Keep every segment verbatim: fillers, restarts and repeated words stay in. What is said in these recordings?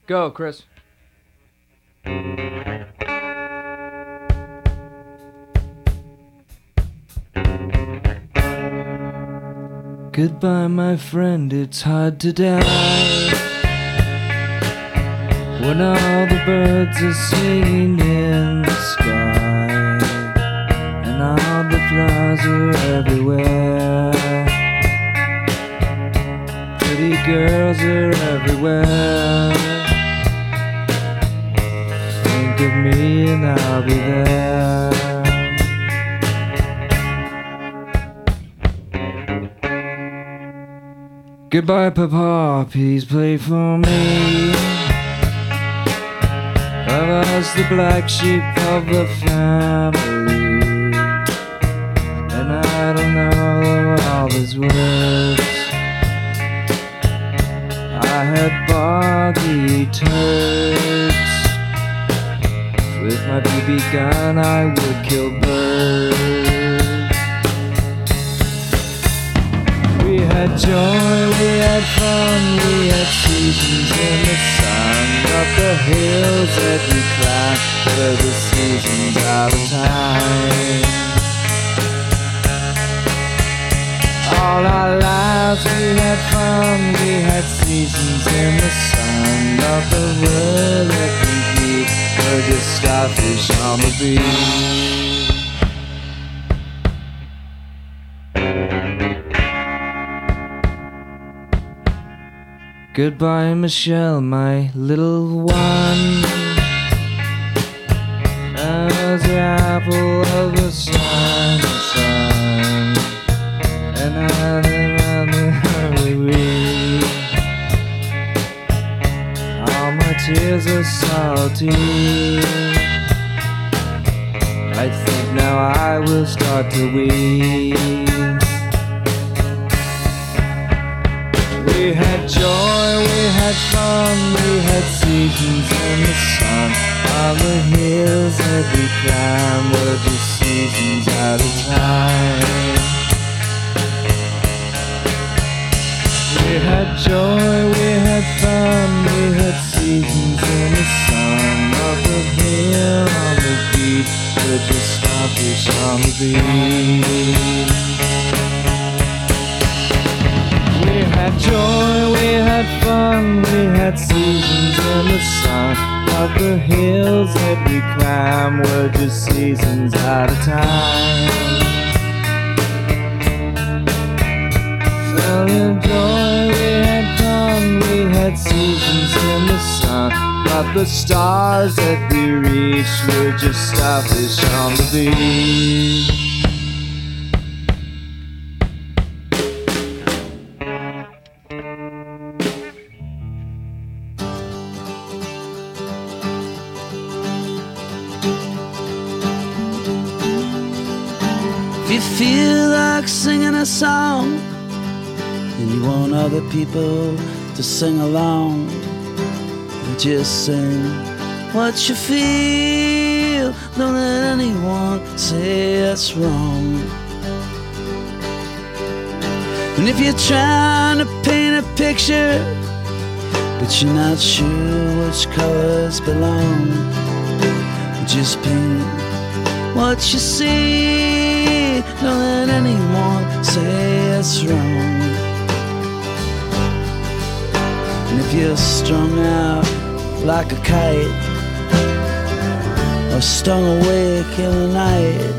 Go, Chris. Goodbye, my friend, it's hard to die when all the birds are singing in the sky and all the flowers are everywhere. Pretty girls are everywhere. Think of me and I'll be there. Goodbye, Papa, please play for me. I was the black sheep of the family, and I don't know all his words. I had boggy turds. With my B B gun I would kill birds. We had joy, we had fun, we had seasons in the sun. Up the hills that we climbed were the seasons out of time. All our lives we had fun, we had seasons in the sun. Of the world that we beat were just starfish on the beach. Goodbye, Michelle, my little one. I was the apple of the sun, sun. And I live on the hurry. All my tears are salty. I think now I will start to weep. We had joy, we had fun, we had seasons in the sun. All the hills that we climbed were just seasons out of time. We had joy, we had fun, we had seasons in the sun. Up the hill on the beach, we're just starfish on the beach. We had joy, we had fun, we had seasons in the sun. Up the hills that we climb were just seasons out of time. Fell in joy, we had fun, we had seasons in the sun. But the stars that we reached were just starfish on the beach. If you feel like singing a song and you want other people to sing along, just sing what you feel. Don't let anyone say it's wrong. And if you're trying to paint a picture but you're not sure which colors belong, just paint what you see. Don't let anyone say it's wrong. And if you're strung out like a kite or stung awake in the night,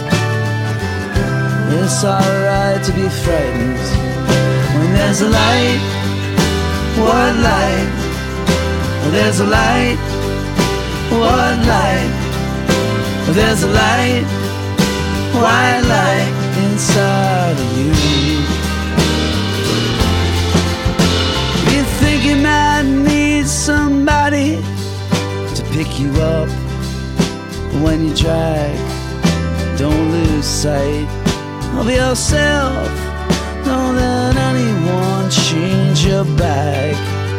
it's alright to be frightened when there's a light. What light? There's a light. What light? There's a light. White light inside of you. You think you might need somebody to pick you up when you drag. Don't lose sight of yourself. Don't let anyone change your back.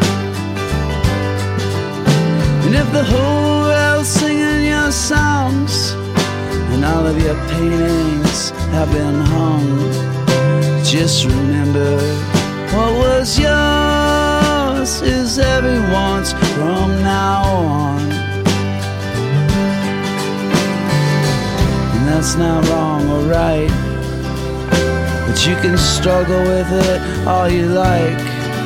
And if the whole world's singing your songs and all of your paintings have been hung, just remember what was yours this is everyone's from now on. And that's not wrong or right, but you can struggle with it all you like.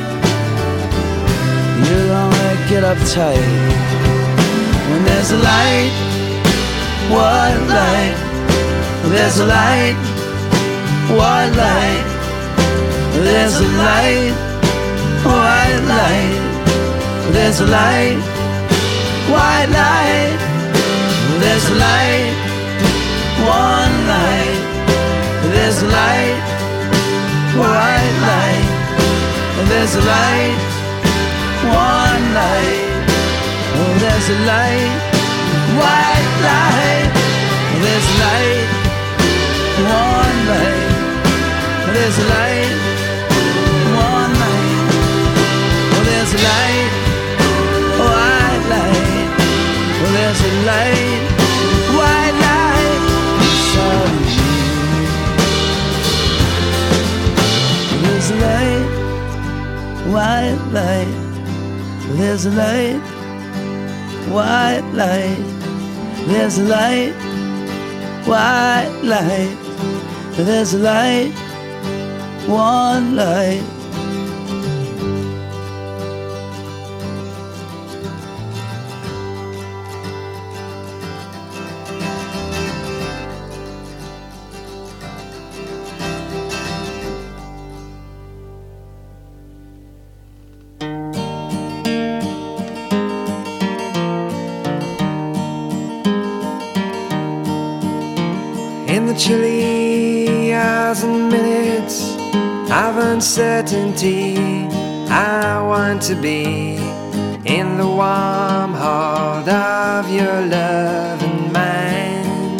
You only get uptight when there's a light. What light? There's a light. What light? There's a light. White light. There's a light. White light. There's a light. One light. There's a light. White light. There's a light. One light. Oh, there's a light. White light. There's a light. One light. There's a light. One light. Oh, there's a light. White light. Oh, there's a light. White light. Inside of you. There's a light. White light. There's a light. White light. There's a light. White light. There's a light. One light. In the chilly hours and minutes of uncertainty, I want to be in the warm heart of your love and mine,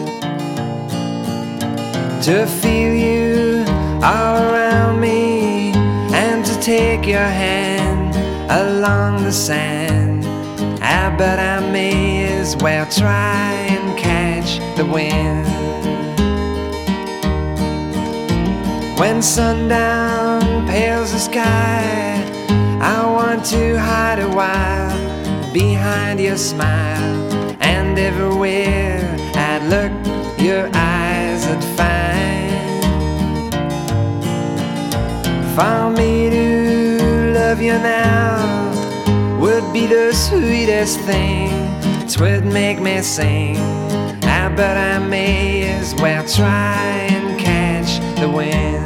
to feel you all around me and to take your hand along the sand. I bet I may as well try and catch the wind. When sundown pales the sky, I want to hide a while behind your smile, and everywhere I'd look, your eyes I'd find. For me to love you now would be the sweetest thing. 'Twould make me sing. I bet I may as well try and catch the wind.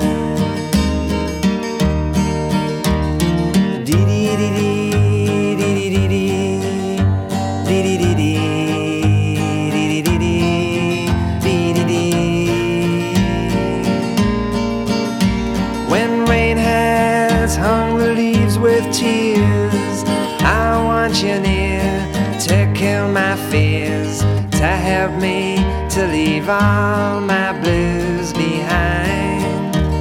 When rain has hung the leaves with tears, I want you near to kill my fears, to help me to leave all my blues behind.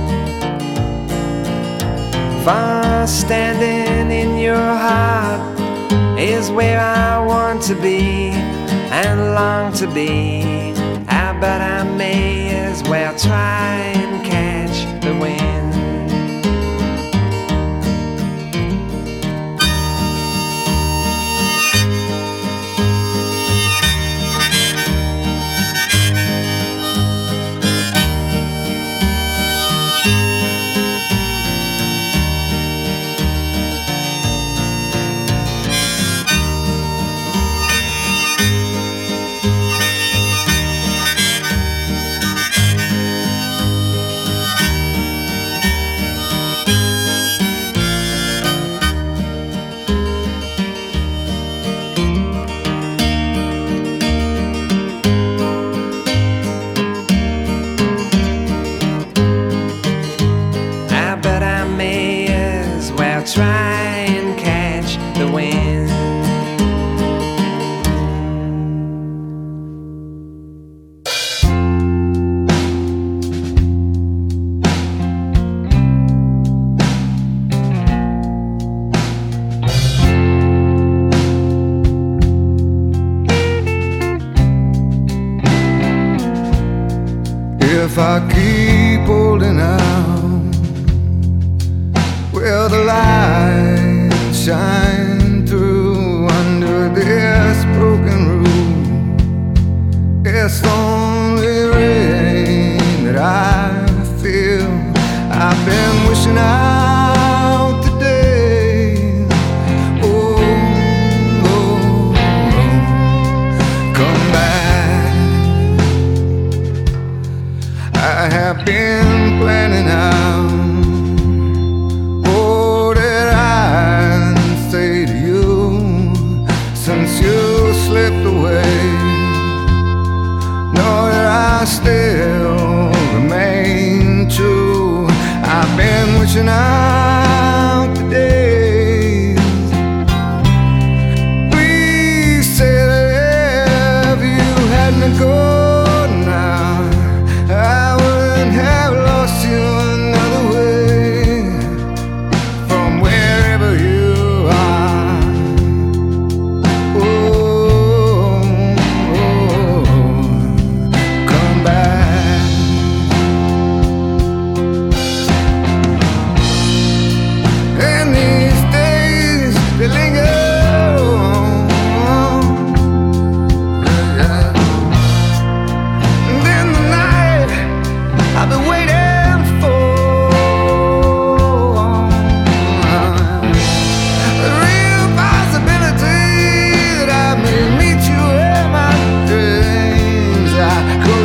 For standing in your heart is where I want to be and long to be. I bet I may as well try and catch the wind. Try and catch the wind. If I keep holding out, well, the lights shine through under this broken roof. It's only rain that I feel. I've been wishing out the day. Oh, oh, oh, come back. I have been planning out all that I'd say to you since you slipped away. Know that I still remain true. I've been wishing out the days we said that if you hadn't gone now, I wouldn't have lost you another way from wherever you are. Oh, oh, come back. And these days they linger on. And in the night I've been waiting for the real possibility that I may meet you in my dreams. I go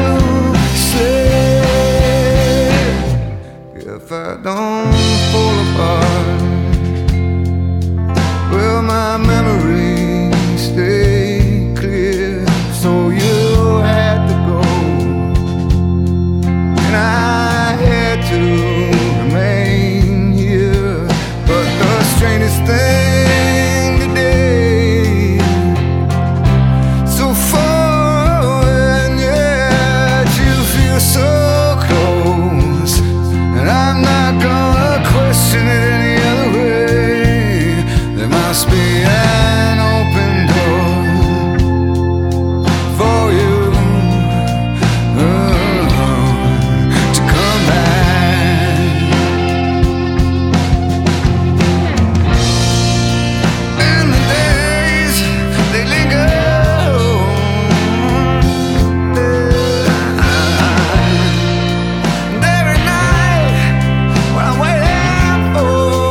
to sleep if I don't fall apart. Will my memory stay clear? So you had to go, and I had to remain here. But the strangest thing today, so far and yet you feel so close, and I'm not gonna question it any other way. There must be an open door for you uh, to come back. And the days they linger and every night what I'm waiting for.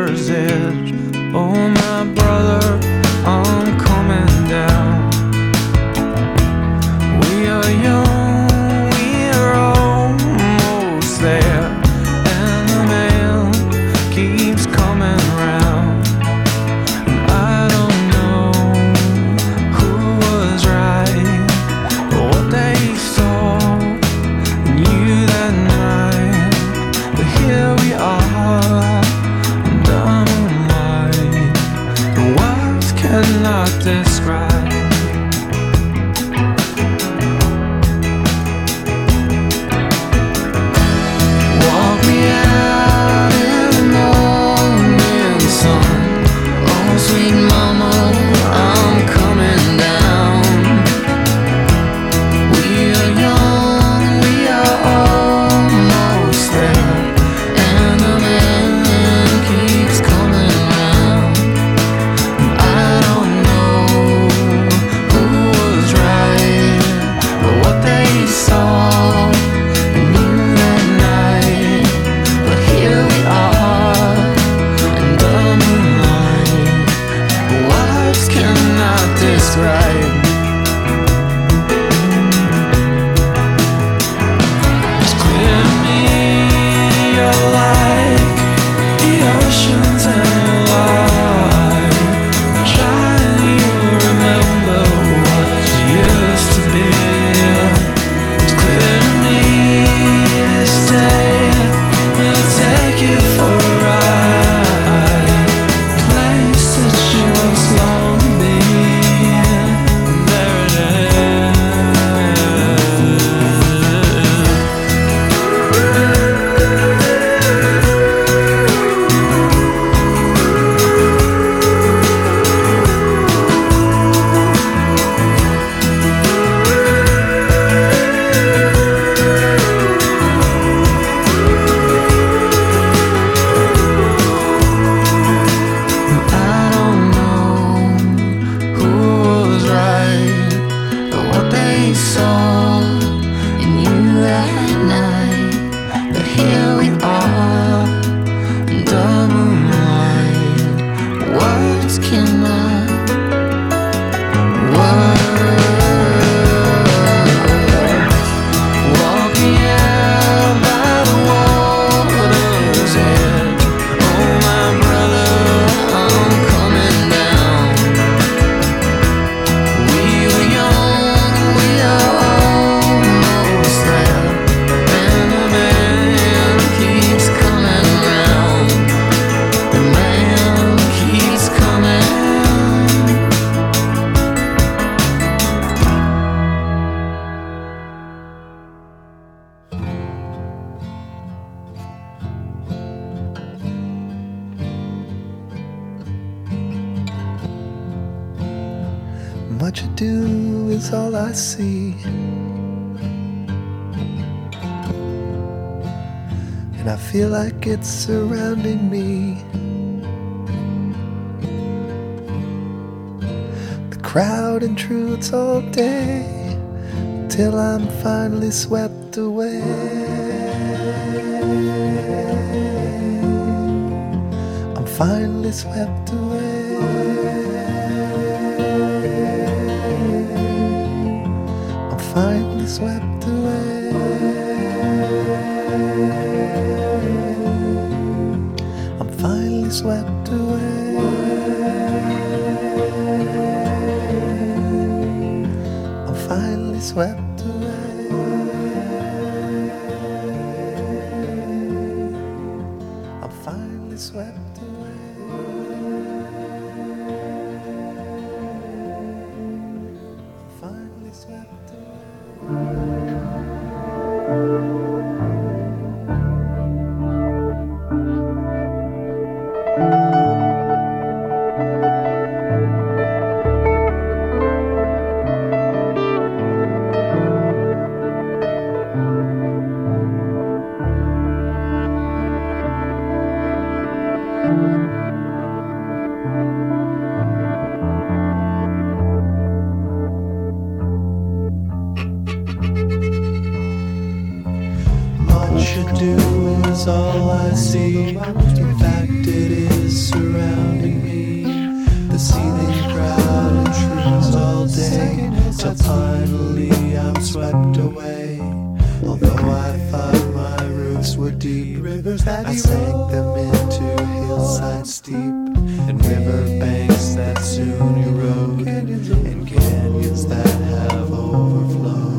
water's edge. Oh my brother, I'm coming down. We are young, we are almost there, and the man keeps coming round. And I don't know who was right, but what they saw and you that night. But here we are, under moonlight, the words cannot describe. Walk me out in the morning sun. Oh sweet mama, I'm coming down. We are young, we are almost there, and the man keeps coming round. I don't know who was right, but what they saw and knew that night. But here we are, under moonlight, words cannot describe. It's clear to me you're like the oceans and light. Trying to remember what you used to be. It's clear to me this day will take you for a ride. Place that you once longed to be. And there it is. I don't know who was right, but what they saw and you that night. But here we are, under moonlight, words cannot, words. Walk me out by the water's edge. Oh my brother, I'm coming down. We were young, we are almost there, and the man keeps coming round. The man keeps coming. What you do is all I see, and I feel like it's surrounding me. The crowd intrudes all day till I'm finally swept away. I'm finally swept away. I'm finally swept away. I'm finally swept away. I'm finally swept away. I'm finally swept away. I'm finally swept away. steep, and river banks that soon erode, and canyons that have overflowed.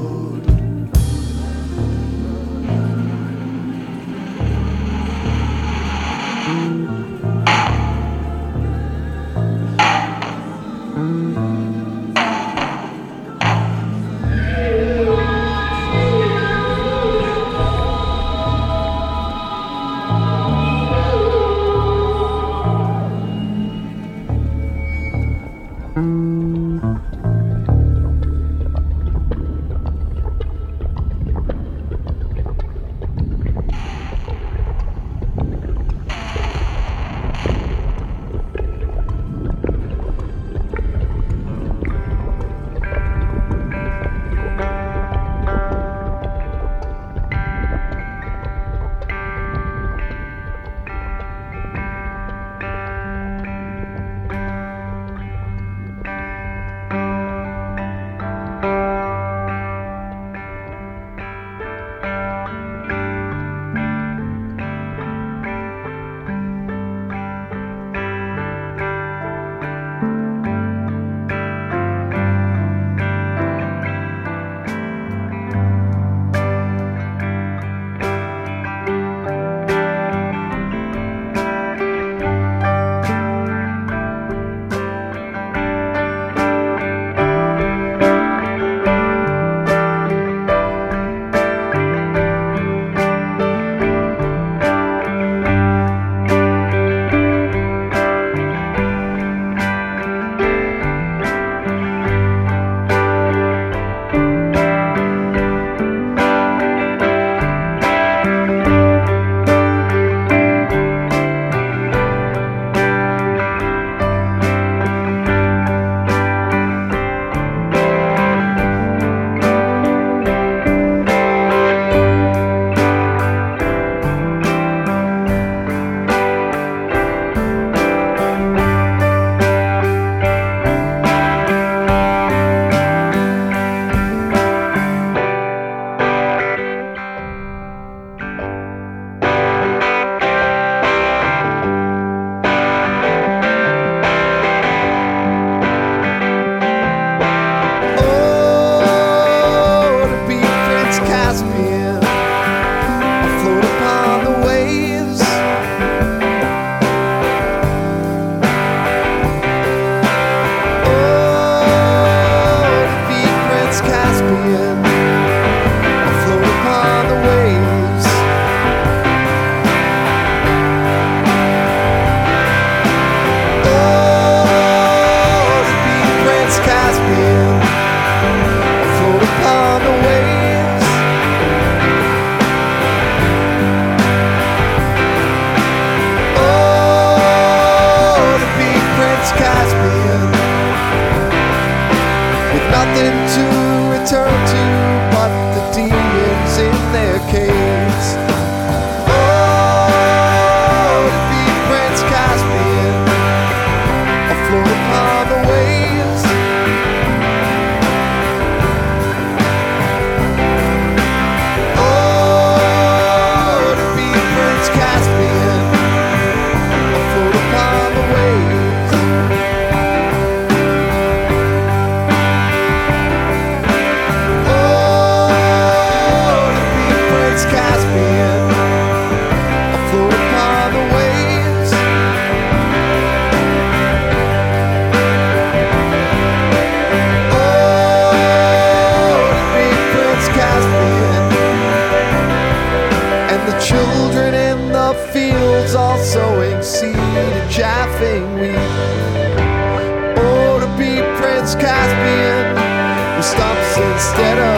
Caspian, who stops instead of